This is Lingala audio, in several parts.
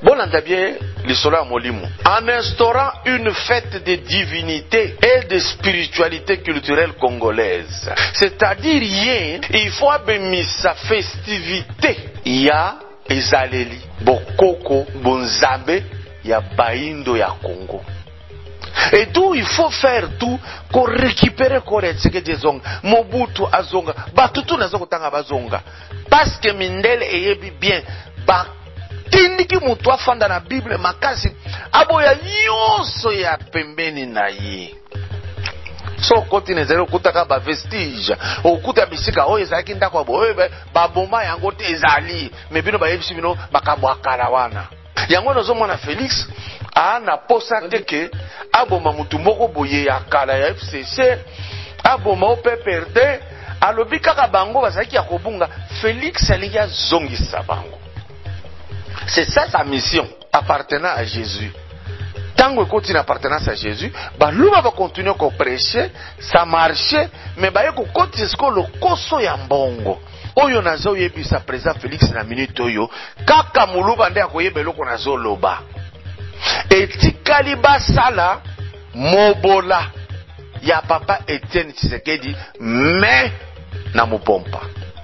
En instaurant une fête de divinité et de spiritualité culturelle congolaise. C'est-à-dire, il faut sa festivité. Il y a ezaleli, bokoko, bonzambe, il y a baindo ya Congo. Et tout, il faut faire tout pour récupérer Koretseke Zonga, Mobutu Azonga, Batutu Nazoko Tanga Bazonga. Parce que Mindele eyebi bien, ba tindiki mutu afanda na Bible makasi, aboya nyonso ya pembeni na ye. So koti nezali okutaka ba vestige, okuta bisika oyo ezalaki ndako abo oyo baboma yango te ezali, me bino bayebisi bino makambo akala wana. Yango nazomona Félix ana posa teke aboma mutu moko boye ya kala ya FCC, aboma o PPRD, alobi kaka bango bazalaki ya kobunga. Félix alingi azongisa bango. C'est ça sa mission, appartenant à Jésus. Tango continue appartenance à Jésus, baluba va continuer à prêcher, ça marchait, mais ba yeko continue ce que le koso ya mbongo. Oyo nazo yebisa président Félix na minute oyo, kaka muluba nde akoyeba eloko nazo loba. Etikali basala mobola ya papa Etienne Tshisekedi mais na mupompa.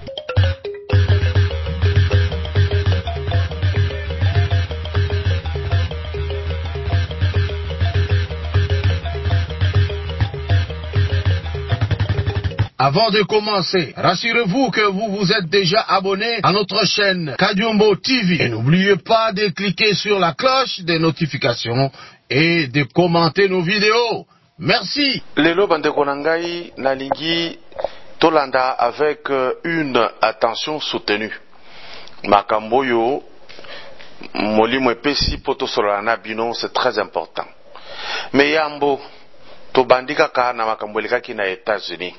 Avant de commencer, rassurez-vous que vous vous êtes déjà abonné à notre chaîne Kadiumbo TV. Et n'oubliez pas de cliquer sur la cloche des notifications et de commenter nos vidéos. Merci. Lelo bande konangai nalingi tolanda avec une attention soutenue. Makamboyo molimo epesi poto solana bino, c'est très important. Mais yambo to bandika ka na makambo lekaki na États-Unis.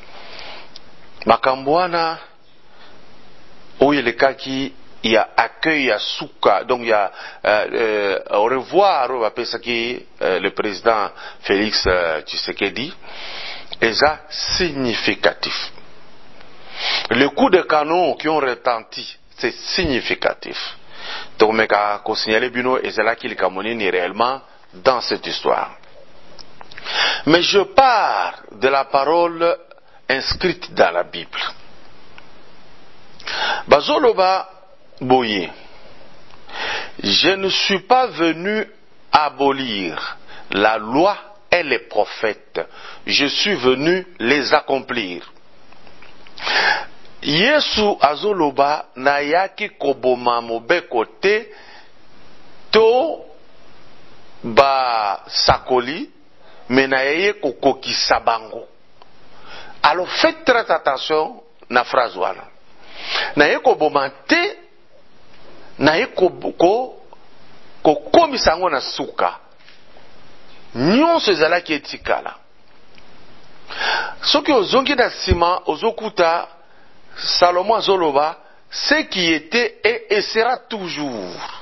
Makambouana oyo lekaki ya accueil ya souka, donc il y a au revoir le président Félix Tshisekedi, et ça significatif. Le coup de canon qui ont retenti, c'est significatif. Donc meka ko signaler bino ezala ki likamoni réellement dans cette histoire. Mais je pars de la parole inscrite dans la Bible. Bazoloba boye. Je ne suis pas venu abolir la loi et les prophètes. Je suis venu les accomplir. Yesu azoloba na yaki koboma mobeko te to ba sakoli mena yeye kokokisa bango. Alors faites très attention na phrase wana. Na yeko bomante na yeko ko komisango na suka. Nyonso ezalaki etikala. Soki ozongi na sima ozokuta Salomon azoloba, ce qui était et sera toujours.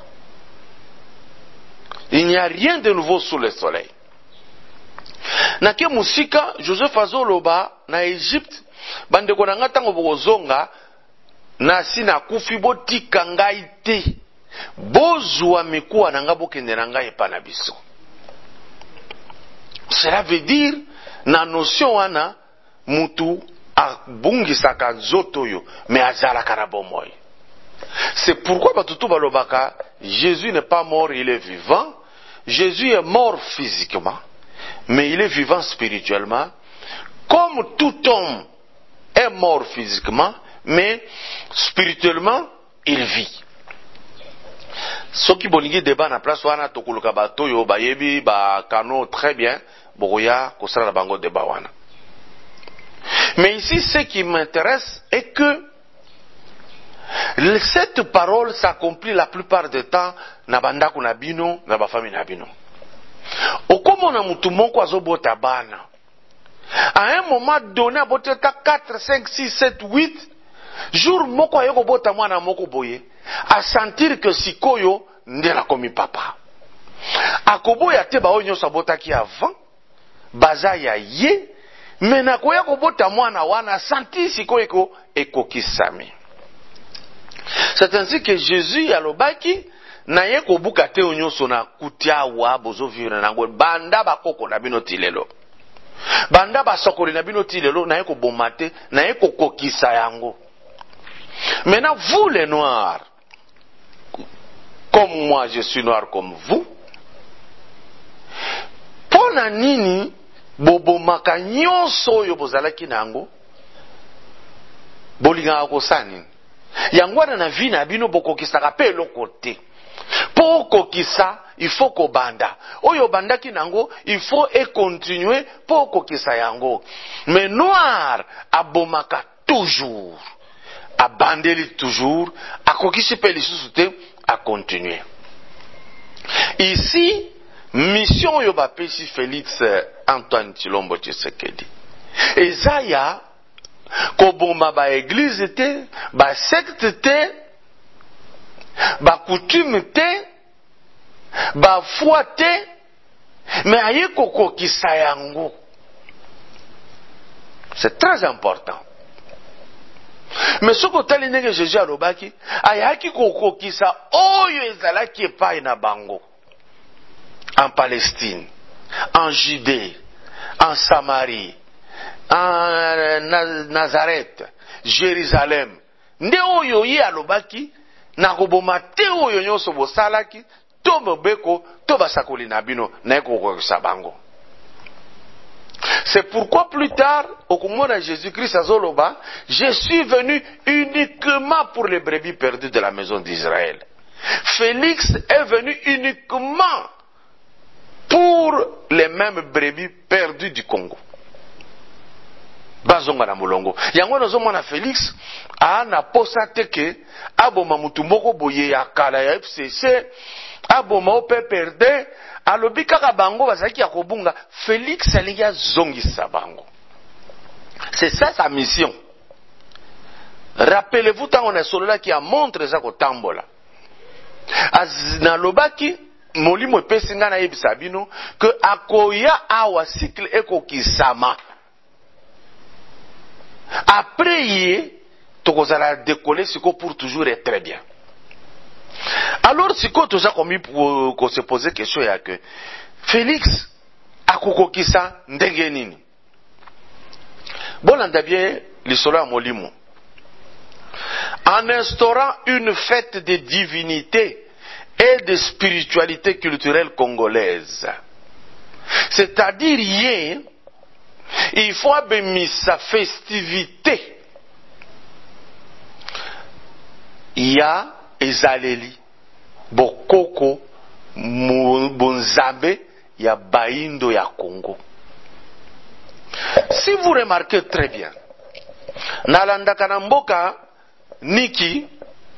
Il n'y a rien de nouveau sous le soleil. Nake musika Joseph azoloba na Egypte bandeko na ngata ngo bozonga na sina kufi botika ngai te bozwa mikuwa na nga bokende na ngai epa na biso. Cela veut dire na notion wana mutu abungisaka nzoto yo mais azalaka na bomoy. C'est pourquoi batutu balobaka Jésus n'est pas mort, il est vivant. Jésus est mort physiquement, mais il est vivant spirituellement, comme tout homme est mort physiquement, mais spirituellement, il vit. Ce qui bolingi débat na place wana tokuluka bato yo bayebi ba kano très bien, boya kosala bango débat wana. Mais ici, ce qui m'intéresse est que cette parole s'accomplit la plupart du temps na bandako na bino, na ba famille na bino. Okomo na mutu moko azobota bana. À un moment donné, aboteta 4, 5, 6, 7, 8 jour moko ayoko bota mwana moko boye, a sentir que sikoyo nde na komi papa. Akoboya te ba onyo sabotaki avant, baza ya ye, mais nakoya kobota mwana wana sentir sikoyo ekokisami. C'est ainsi que Jésus alobaki na ye ko buka te onyoso na kutia wa bozo vivre nango banda bakoko na bino tilelo banda basokoli na bino tilelo na ye ko bomate na ye ko kokisa yango. Maintenant vous les noirs, comme moi je suis noir comme vous, pona nini bobomaka nyonso oyo bozalaki nango bolingaka kosani yango wana na vi na bino bokokisaka pe eloko te. Po kokisa il faut kobanda oyo bandaki nango il faut et continuer po kokisa yango. Mais noir abomaka toujours, abandeli toujours, akokisi pe lisusu te, a continuer. Ici mission oyo bapesi Félix Antoine Tshilombo Tshisekedi ezaya koboma ba église te, ba secte te, ba coutume te, ba foi te, mais aye kokokisa yango. C'est très important. Mais ce que tali ndenge Jésus alobaki ayaki kokokisa oyo ezalaki epai na bango en Palestine, en Judée, en Samarie, en Nazareth, Jérusalem. Nde oyo ye alobaki na koboma te oyo nyonso bosalaki to mobeko to basakoli na bino na kokokisa bango. C'est pourquoi plus tard, au moment de Jésus-Christ azoloba, je suis venu uniquement pour les brebis perdues de la maison d'Israël. Félix est venu uniquement pour les mêmes brebis perdues du Congo. Bazonga na mulongo. Yango nazomona Félix ana posa teke aboma mutu moko boye ya kala ya FCC aboma ope perde alobi kaka bango bazaki ya kobunga. Félix alingi azongisa bango. C'est ça sa mission. Rappelez-vous tant on est solola qui a montré ça kotambola. Na lobaki molimo epesi nga na yebisa bino que akoya awa cycle ekokisama. Après ye tokozala décoller siko pour toujours et très bien. Alors siko toza komi pour se poser question ya que Félix akokokisa ndenge nini. Bolanda bien lisolo ya molimo. En instaurant une fête de divinité et de spiritualité culturelle congolaise. C'est-à-dire hier, il faut abémis sa festivité. Il y a ezaleli, bokoko, bonzambe, il y a baindo ya Congo. Si vous remarquez très bien, nalanda kanamboka niki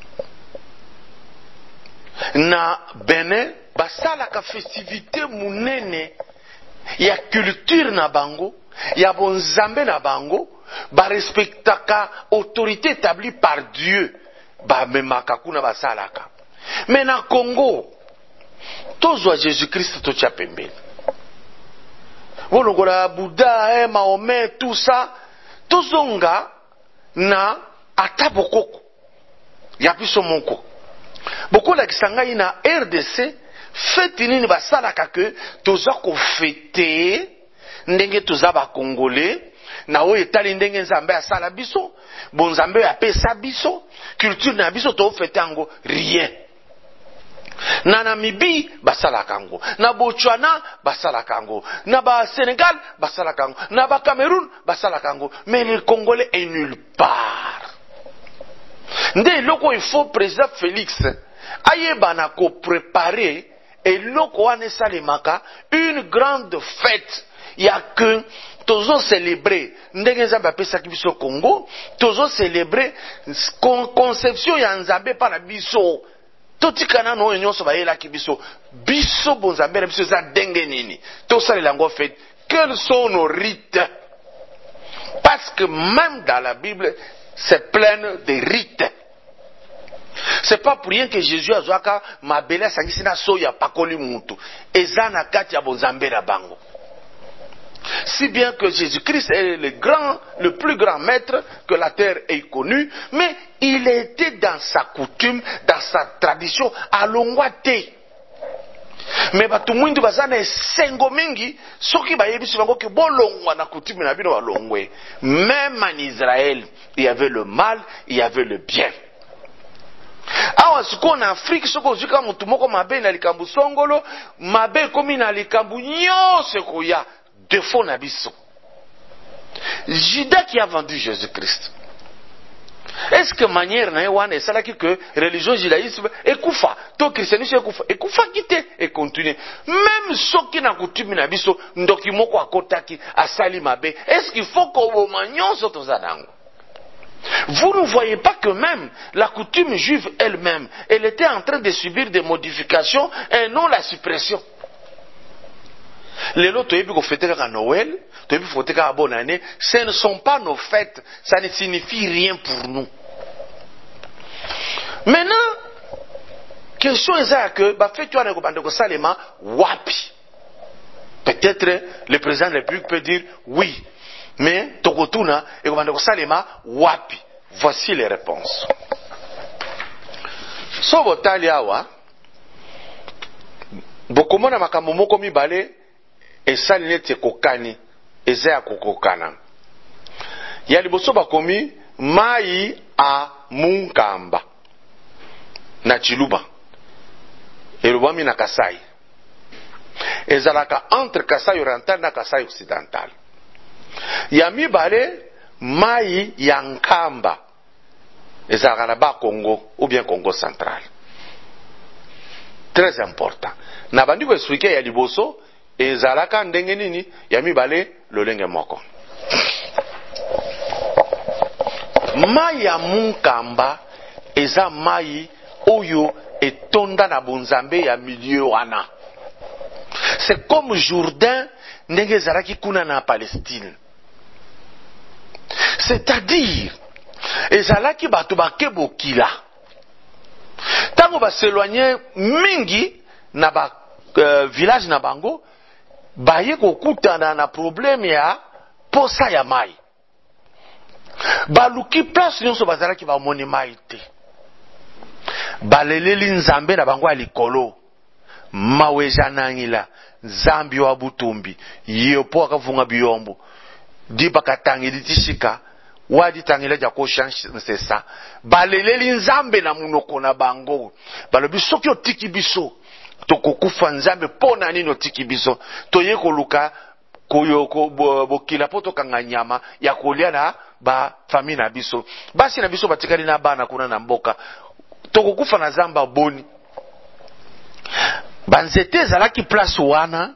na Benin basalaka festivité munene ya culture na bango ya bonzambe na bango ba respectaka autorité établie par Dieu ba memaka kuna basalaka. Mais na Congo tozwa Jésus-Christ tocha pembeni wolongola Bouddha Mahomet tout ça tozonga na ata bokoko ya biso moko bokola kisangai na RDC fete nini basalaka ke toza ko fete ndenge toza ba congolais na oyo etali ndenge nzambe asala biso bonzambe apesa biso culture na biso to fete yango rien. Na Namibie basalaka yango, na Botswana basalaka yango, na ba Sénégal basalaka yango, na ba Cameroun basalaka yango, mais le Congolais est nulle part. Nde loko il faut président Félix ayeba na ko préparer et loko wane salemaka une grande fête. Il y a que tozo célébrer ndenge nzambe apesaki biso Congo, tozo célébrer conception ya nzambe pa na biso. Totikana no nyonso bayelaki biso biso bonzambe na biso za ndenge nini tosalela ngo fête. Quels sont nos rites? Parce que même dans la Bible c'est plein de rites. C'est pas pour rien que Jésus azwaka mabele sangisi na soya pakoli mutu ezana kati ya bonzambe na bango. Si bien que Jésus-Christ est le plus grand maître que la terre ait connu, mais il était dans sa coutume, dans sa tradition, alongwa te. Mais batu mwindu bazana esengo mingi, soki bayebisu bango ke bolongwa na coutume na bino balongwe. Même en Israël, il y avait le mal, il y avait le bien. Awa siko na Afrique soko zuka mutu moko mabe na likambu songolo, mabe komi na likambu nyonso koya, défaut na biso. Judas qui a vendu Jésus-Christ. Est-ce que manière na wana esalaki que religion judaïsme ekufa to christianisme ekufa kite et continue même soki na coutume na biso ndoki moko akotaki asali mabe, est-ce qu'il faut ko nyonso tozanango? Vous ne voyez pas que même la coutume juive elle-même, elle était en train de subir des modifications et non la suppression. Les lots toyebi ko fêter à Noël, toyebi fêter à bonne année, ce ne sont pas nos fêtes, ça ne signifie rien pour nous. Maintenant, question est que ba fête tu as ko salema wapi. Peut-être le président de la République peut dire oui, mais tokotuna et ko salema wapi. Voici les réponses. So botali awa bokomona makambo moko mibale esali neti ekokani eza ya kokokana. Ya liboso bakomi mai a munkamba na Chiluba elobami na Kasai, ezalaka entre Kasai oriental na Kasai occidental. Ya mibale mai ya nkamba ezalaka na ba Congo ou bien Congo central. Très important. Na bandi ko expliquer ya liboso ezalaka ndenge nini, ya mibale lolenge moko. Mai ya munkamba eza mai oyo etonda na bonzambe ya milieu wana. C'est comme Jourdain ndenge ezalaki kuna na Palestine. C'est-à-dire ezalaki bato bakebokila tango baseloigne mingi na ba village na bango, baye kokutana na problème ya posa ya mai. Baluki place nyonso bazalaki bamoni mai te. Baleleli nzambe na bango ya likolo. Mawe janangila, Zambi wa butumbi, yepo akavunga biyombo. Diba katangi ditishika, wadi tangile jako nsesa. Baleleli nzambe na munoko na bango. Balobi soki otiki biso. Tokokufa nzambe pona nino tiki biso. Toye koluka koyoko bokila poto kanga nyama ya kolia na ba famille na biso. Basi na biso batikali na bana kuna na mboka. Tokokufa na zamba boni. Banzete zalaki place wana.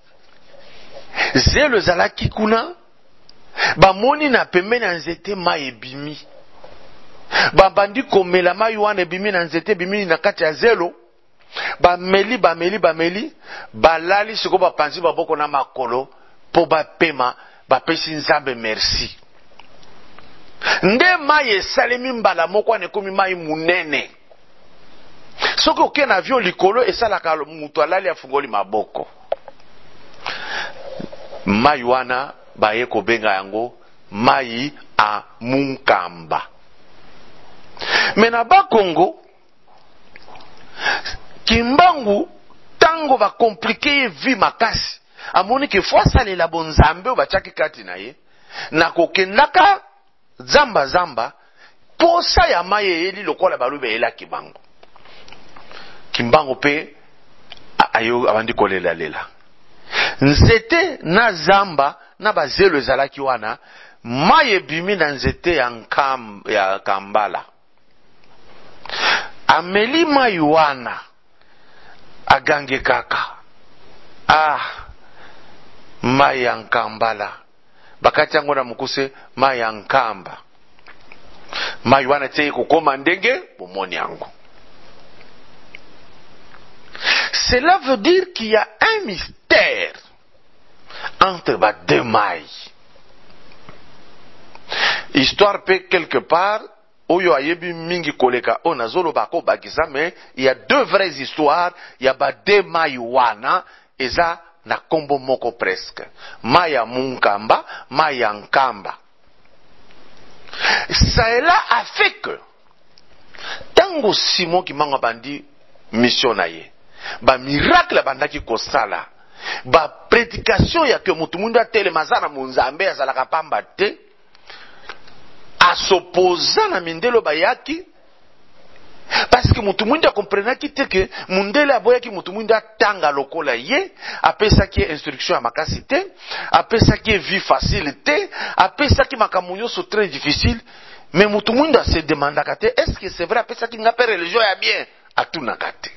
Zelo zalaki kuna. Bamoni na pembeni na nzete mai ebimi. Babandi komela mai wana ebimi na nzete ebimi na kati ya zelo. Bameli balali siko bapanzi baboko na makolo po bapema bapesi nzambe merci. Nde mai esalemi mbala moko ane komi mai munene. Soki oke na avion likolo esalaka mutu alali afungoli maboko. Mai wana baye kobenga yango mai a munkamba. Mena ba Congo Kimbangu tango va compliquer vie makasi. Amoni ke fwa sale la bonzambe o bachaki kati na ye. Na kokendaka zamba posa ya maye eli lokola balube ela Kimbangu. Kimbangu pe ayo abandi kolela lela. Nzete na zamba na bazelo ezalaki wana maye bimi na nzete ya kambala. Ameli mai wana agange kaka. Mai ya nkambala. Bakati yango na mukuse mai ya nkamba. Mai wana teye kukoma ndenge bomoni yango. Cela veut dire qu'il y a un mystère entre les deux mai. Histoire peut quelque part oyo ayebi mingi koleka ona zolo bako bakisa, mais il y a deux vraies histoires. Il y a deux mai wana eza na kombo moko presque. Mai ya munkamba, mai ya nkamba. Cela a fait que Tango Simon Kimbangu bandi mission na ye, ba miracle bandaki kosala, ba prédication ya ke mutu mundu atelema na munzambe azalaka pamba te, asopoza na mindelo bayaki, parce que mutu mundu akomprenaki te ke mundele aboyaki mutu mundu atanga lokola ye, apesaki instruction ya makasi te, apesaki vie facile te, apesaki makambo nyonso très difficile. Mais mutu mundu se demandaka te, est-ce que c'est vrai apesaki nga pe religion ya bien? Atunaka te.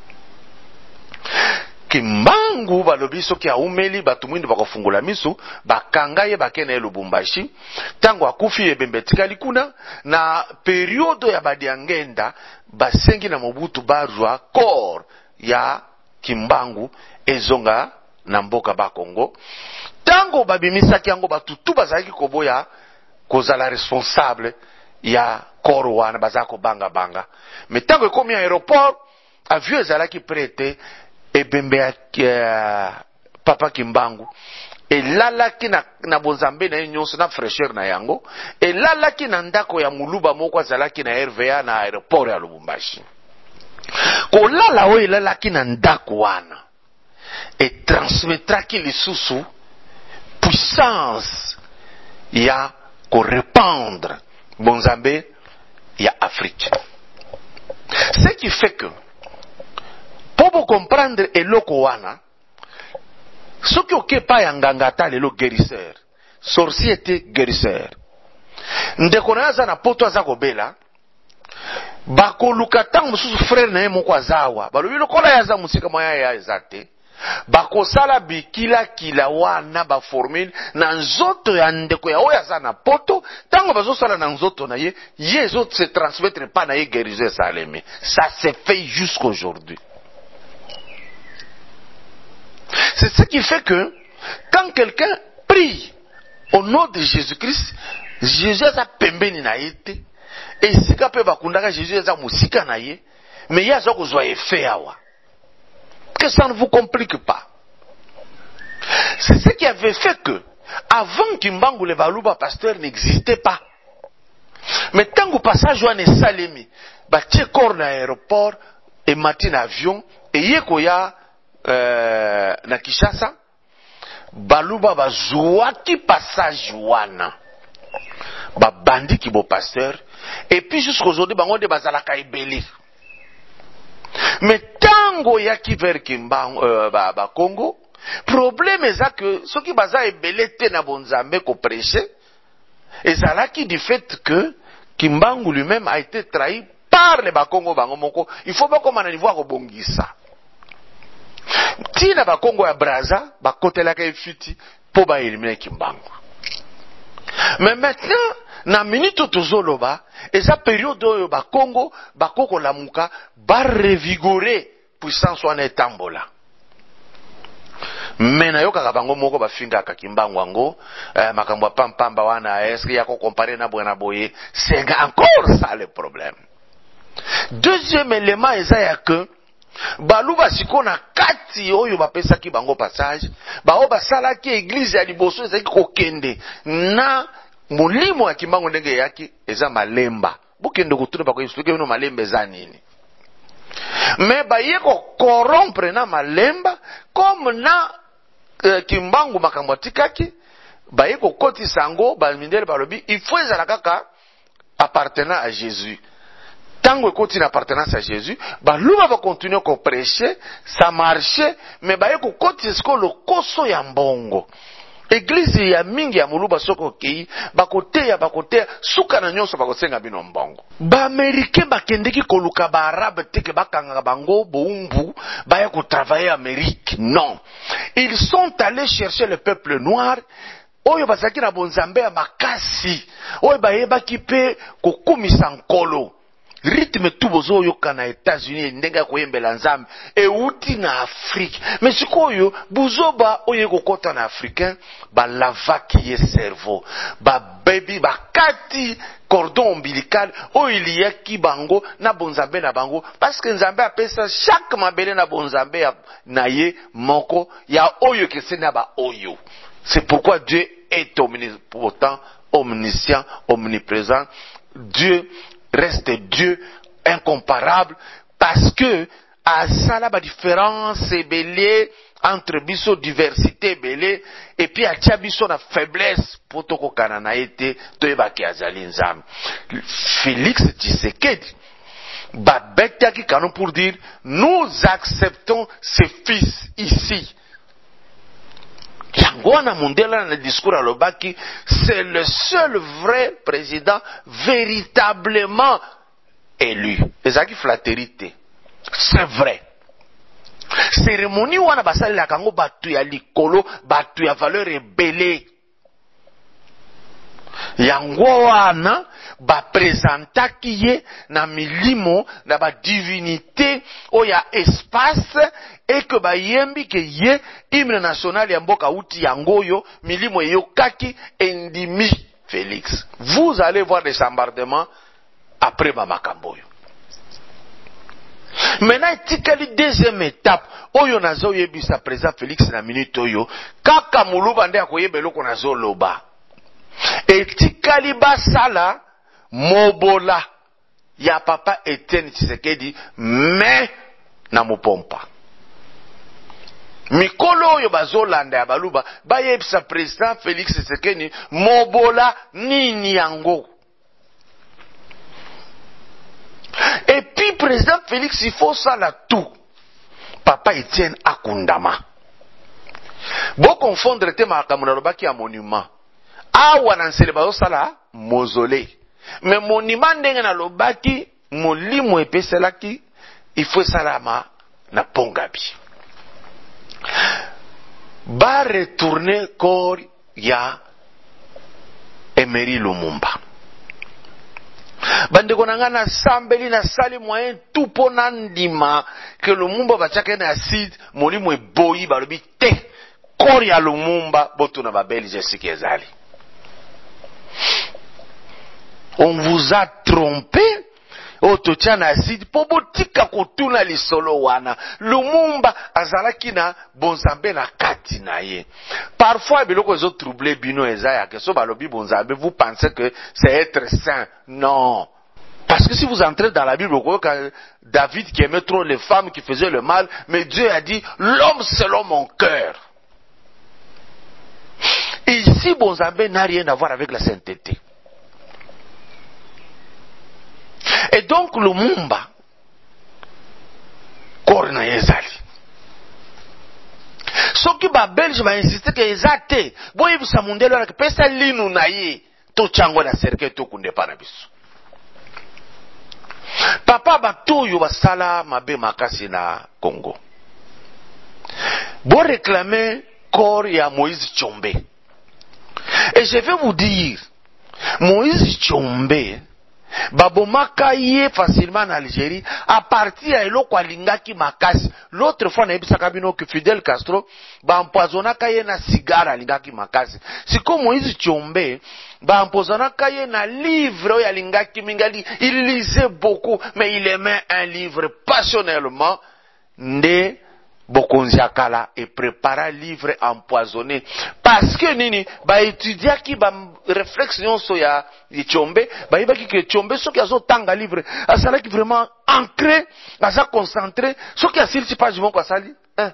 Kimbangu balobi soki aumeli batu mwindi bakofungula miso, bakanga ye bakene ye Lubumbashi, tango akufi ebembe tikali kuna, na periodo ya badiangenda, basengi na Mobutu barua kor ya Kimbangu ezonga na mboka ba Kongo. Tango babimisaki yango batutu bazalaki koboya kozala responsable ya kor wana bazako banga banga. Mais tango ekomi aéroport, avion ezalaki prêté, ebembe ya papa Kimbangu elalaki na bonzambe na nyonso na fraîcheur na yango, elalaki na ndako ya muluba moko azalaki na RVA na aéroport ya Lubumbashi. Kolala oyo elalaki na ndako wana etransmetraki lisusu puissance ya korépandre bonzambe ya Afrique. Ce qui fait que pour comprendre eloko wana, ce qui okepa ya ngangata lelo guérisseur, sorcier était guérisseur. Ndeko na aza na poto aza kobela, bakoluka tango mususu frère na ye moko azawa, balobi lokola ya aza musika moya ya ezate, bakosala bikila kila wana ba formule na nzoto ya ndeko ya oyo aza na poto, tango bazosala na nzoto na ye, ye zo se transmettre pa na ye guérisseur salemi. Ça se fait jusqu'aujourd'hui. C'est ce qui fait que quand quelqu'un prie au nom de Jésus-Christ, Jésus a pembeni na yete, et sika pe bakundaka Jésus a musika na ye, mais il y a ce que vous avez fait awa. Que ça ne vous complique pas. C'est ce qui avait fait que, avant Kimbangu le Baluba pasteur n'existait pas. Mais tant que passage ou ne salemi, batie corps na aéroport, et matin avion, et yekoya na Kinshasa, Baluba bazouaki passage wana, ba bandi ki bo pasteur, et puis jusqu'aujourd'hui bango de bazalaka ebeli. Mais tango yaki vers Kimbangu ba Congo, problème est que ceux qui baza ebele te na bonzambe ko prêcher, ezalaki du fait que Kimbangu lui-même a été trahi par les Bakongo bango moko. Il faut pas comme on a voir bongisa. Tina Bakongo ya Braza, bakotelaka efiti po ba éliminer Kimbangu. Mais maintenant, na minute tozoloba, eza période oyo Bakongo bakoko lamuka ba revigorer puissance wana etambola. Mais na yoka bango moko bafinga ka Kimbangu ango, makambo pampamba wana est-ce qu'il y a ko comparer na bwana boye, c'est encore ça le problème. Deuxième élément eza ya que baluba sikona kati oyo bapesaki bango passage, bao basalaki église ya liboso ezaki kokende na molimo ya Kimbangu ndenge yaki eza malemba. Bokende kutuna bako expliquer no malemba eza nini. Mais baye ko corrompre na malemba comme na Kimbangu makambo tikaki, baye ko koti sango ba mindele balobi il faut ezala kaka appartenant à Jésus. Tango ekoti na appartenance à Jésus, baluba va continuer ko prêcher, ça marchait, mais baye ko koti esko lo koso ya mbongo. Église ya mingi ya muluba soko kei, bakoteya suka na nyonso bakosenga bino mbongo. Ba américain bakendeki koluka ba arabe teke bakanga bango boumbu, baye ko travailler Amérique. Non. Ils sont allés chercher le peuple noir, oyo bazaki na bonzambe ya makasi, oyo bayebaki pe kokumisa nkolo. Rythme tout bozo yoka na États-Unis ndenga koyembela nzambe euti na Afrique. Mais sikoyo buzoba oyo kokota na africain ba lavaki ye cerveau, ba baby ba kati cordon ombilical oyo iliyaki bango na bonzambe na bango, parce que nzambe apesa chaque mabele na bonzambe na ye moko ya oyo kesena ba oyo. C'est pourquoi Dieu est omnipotent, omniscient, omniprésent. Dieu reste Dieu incomparable parce que à ça la différence est belé entre biso diversité belé et puis à tia biso na faiblesse potoko kanana été toyebaki azali nzambe. Félix Tshisekedi babetaki canon pour dire nous acceptons ces fils ici. Yangwana Mundela dans le discours à l'Obaki, c'est le seul vrai président véritablement élu. Ezaki flatérité. C'est vrai. Cérémonie wana basali la kango batu ya likolo, batu ya valeur ebele. Yango wana ba présentaki ye na milimo na ba divinité oya espace et que ba yembi ke ye hymne national ya mboka uti yango yo milimo yokaki endimi Félix. Vous allez voir des bombardements après Makamboyo. Maintenant, tikali deuxième étape. Oyo nazo yebisa président Félix na minute oyo. Kaka muluba nde akoyebelo ko nazo loba. Etikali basala mobola ya papa Etienne Tshisekedi mais na mopompa. Mikolo oyo bazolanda ya baluba bayebisa président Félix Tshisekedi mobola nini yango. Et puis président Félix il faut ça là tout. Papa Etienne akundama. Bo confondre te makamuna lobaki ya monument. Awa na nsele bazosala mausolée. Mais monument ndenge na lobaki molimo epeselaki il faut salama na pongabi. Ba retourner corps ya Emery Lumumba. Bandeko nanga na sambeli na sali moyen tout pona ndima que Lumumba bachaka na acide molimo eboyi balobi te corps ya Lumumba boto na babeli jesiki ezali. On vous a trompé. Ototiana acide pobotika kotuna lisolo wana. Lumumba azalaki na bonzambe na kati na ye. Parfois biloko ezo troubler bino ezaya que so balobi bonzambe vous pensez que c'est être saint. Non. Parce que si vous entrez dans la Bible, David qui aimait trop les femmes qui faisaient le mal, mais Dieu a dit l'homme selon mon cœur. Ici bonzambe n'a rien à voir avec la sainteté. Et donc Lumumba korna ezali. Soki ba belge ba insister que ezate, boye bisa mundelo na pesa linu na ye, to chango na cercle to kunde pana biso. Papa batoyo basala mabe makasi na Congo. Bo réclamer corps ya Moïse Tshombe. Et je vais vous dire, Moïse Tshombe babomaka ye facilement en Algérie à partir ya eloko alingaki makasi. L'autre fois na ebisaka bino que Fidel Castro ba empoisonnaka ye na cigare alingaki makasi. Siko Moïse Tshombe ba empoisonnaka ye na livre oyo alingaki mingali. Il lisait beaucoup mais il aimait un livre passionnellement. Nde bokonzi akala et prépara livre empoisonné parce que nini ba étudia ki ba réflexion so ya Tshombe ba yebaki que Tshombe soki azotanga livre asalaki vraiment ancré aza concentré soki asili page moko asali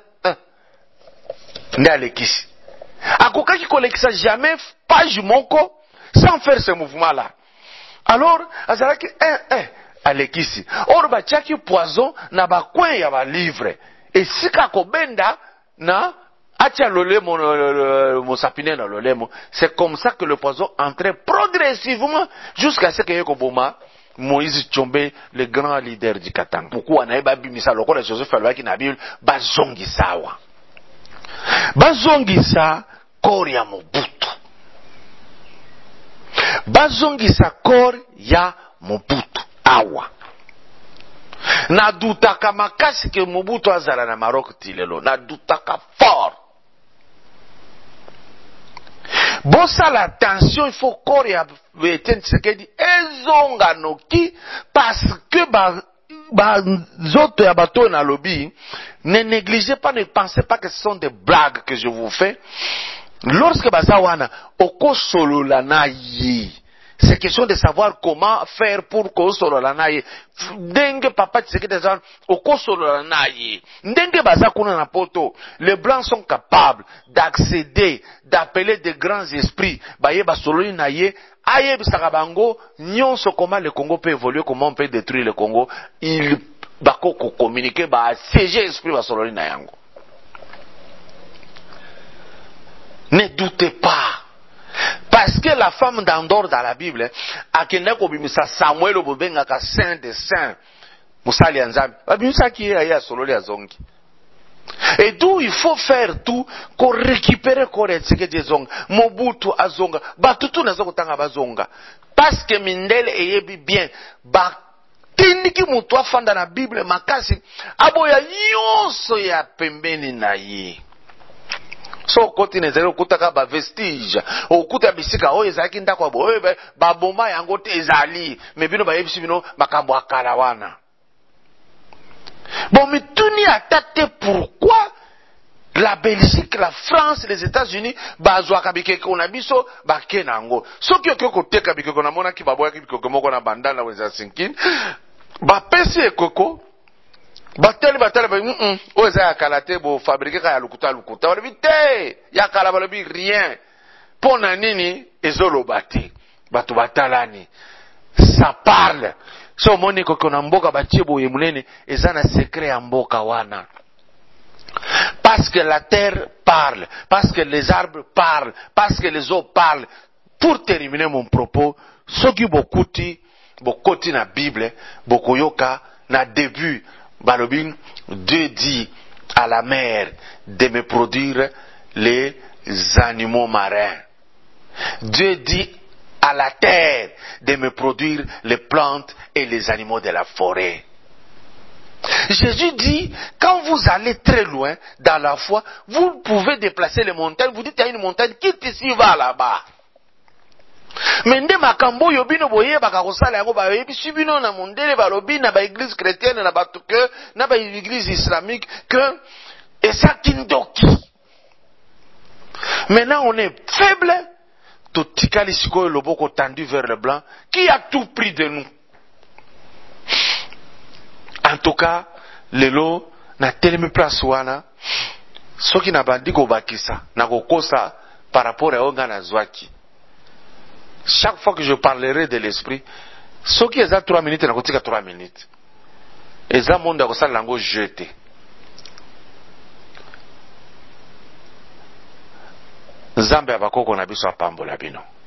nde alekisi akokaki kolekisa jamais page moko sans faire ce mouvement là. Alors azalaki alekisi or batiaki poison na bakwen ya ba livre. Et si kakobenda na atia lolemo mosapine na lolemo, c'est comme ça que le poison entrait progressivement jusqu'à ce que yekoboma Moïse Tshombe, le grand leader du Katanga. Pourquoi na eba bimisa lokola Joseph alobaki na Bible bazongisa wa. Bazongisa corps ya Mobutu. Bazongisa corps ya Mobutu awa. Na dutaka makasi ke Mobutu azala na Maroc tilelo. Na dutaka fort. Bon ça l'attention, il faut corps ya Etienne Tshisekedi ezonga noki parce que zoto ya bato na lobby ne négligez pas, ne pensez pas que ce sont des blagues que je vous fais. Lorsque bazawana oko solo la na yi C'est question de savoir comment faire pour kosolola naye. Ndenge papa Tshisekedi Azan okosolola naye. Ndenge baza kuna na poto. Les blancs sont capables d'accéder, d'appeler de grands esprits. Baye basololi naye. Aye bisaka bango nyonso comment le Congo peut évoluer, comment on peut détruire le Congo. Il bako communiquer ba siéger esprit basololi na yango. Ne doutez pas. Parce que la femme d'Andor dans la Bible, akenda ko bimisa Samuel obobenga ka saint de saint. Musali anzambi. Babimisa ki ya sololi azongi. Et d'où il faut faire tout pour récupérer Tshisekedi Zonga, Mobutu azonga, batutu nazo kutanga bazonga. Parce que Mindele eyebi bien, ba tindiki mutu afanda na Bible makasi, aboya nyonso ya pembeni na ye. So koti nezere okutaka ba vestige, okuta bisika oyo ezalaki ndako abo, oyo ba bomba yango te ezali, mais bino ba yebisi bino makambo akala wana. Bon, mais tuni atate pourquoi la Belgique, la France, les États-Unis, bazwa kabikeke onabiso bakenango. Soki okoko te kabikeke onamona ki baboya kabikeke moko na bandana weza sinkin, ba pesi ekoko, bateli ba oza ya kalate bo fabriquer ka ya lukuta. Wala vite, ya kalabalobi rien. Pona nini ezolo bate. Batu batalani. Ça parle. So moni koko na mboka batie boye munene ezana secret ya mboka wana. Parce que la terre parle, parce que les arbres parlent, parce que les eaux parlent. Pour terminer mon propos, soki bokoti na Bible, bokoyoka na début balobin, Dieu dit à la mer de me produire les animaux marins. Dieu dit à la terre de me produire les plantes et les animaux de la forêt. Jésus dit, quand vous allez très loin dans la foi, vous pouvez déplacer les montagnes. Vous dites, il y a une montagne, quitte ici, va là-bas. Mais nde makambo yobino boye bakakosala yango ba yebi bino na mondele balobi na ba église chrétienne na batuke na ba église islamique que et ça kindoki. Maintenant on est faible. Totikali sikoyo loboko tendu vers le blanc qui a tout pris de nous. En tout cas, lelo na telemi place wana soki na bandiko bakisa na kokosa par rapport à onga na zwaki. Chaque fois que je parlerai de l'esprit, soki eza 3 minutes na kotika 3 minutes. Eza monde akosala lango jeté. Nzambe abakoko na biso apambola bino.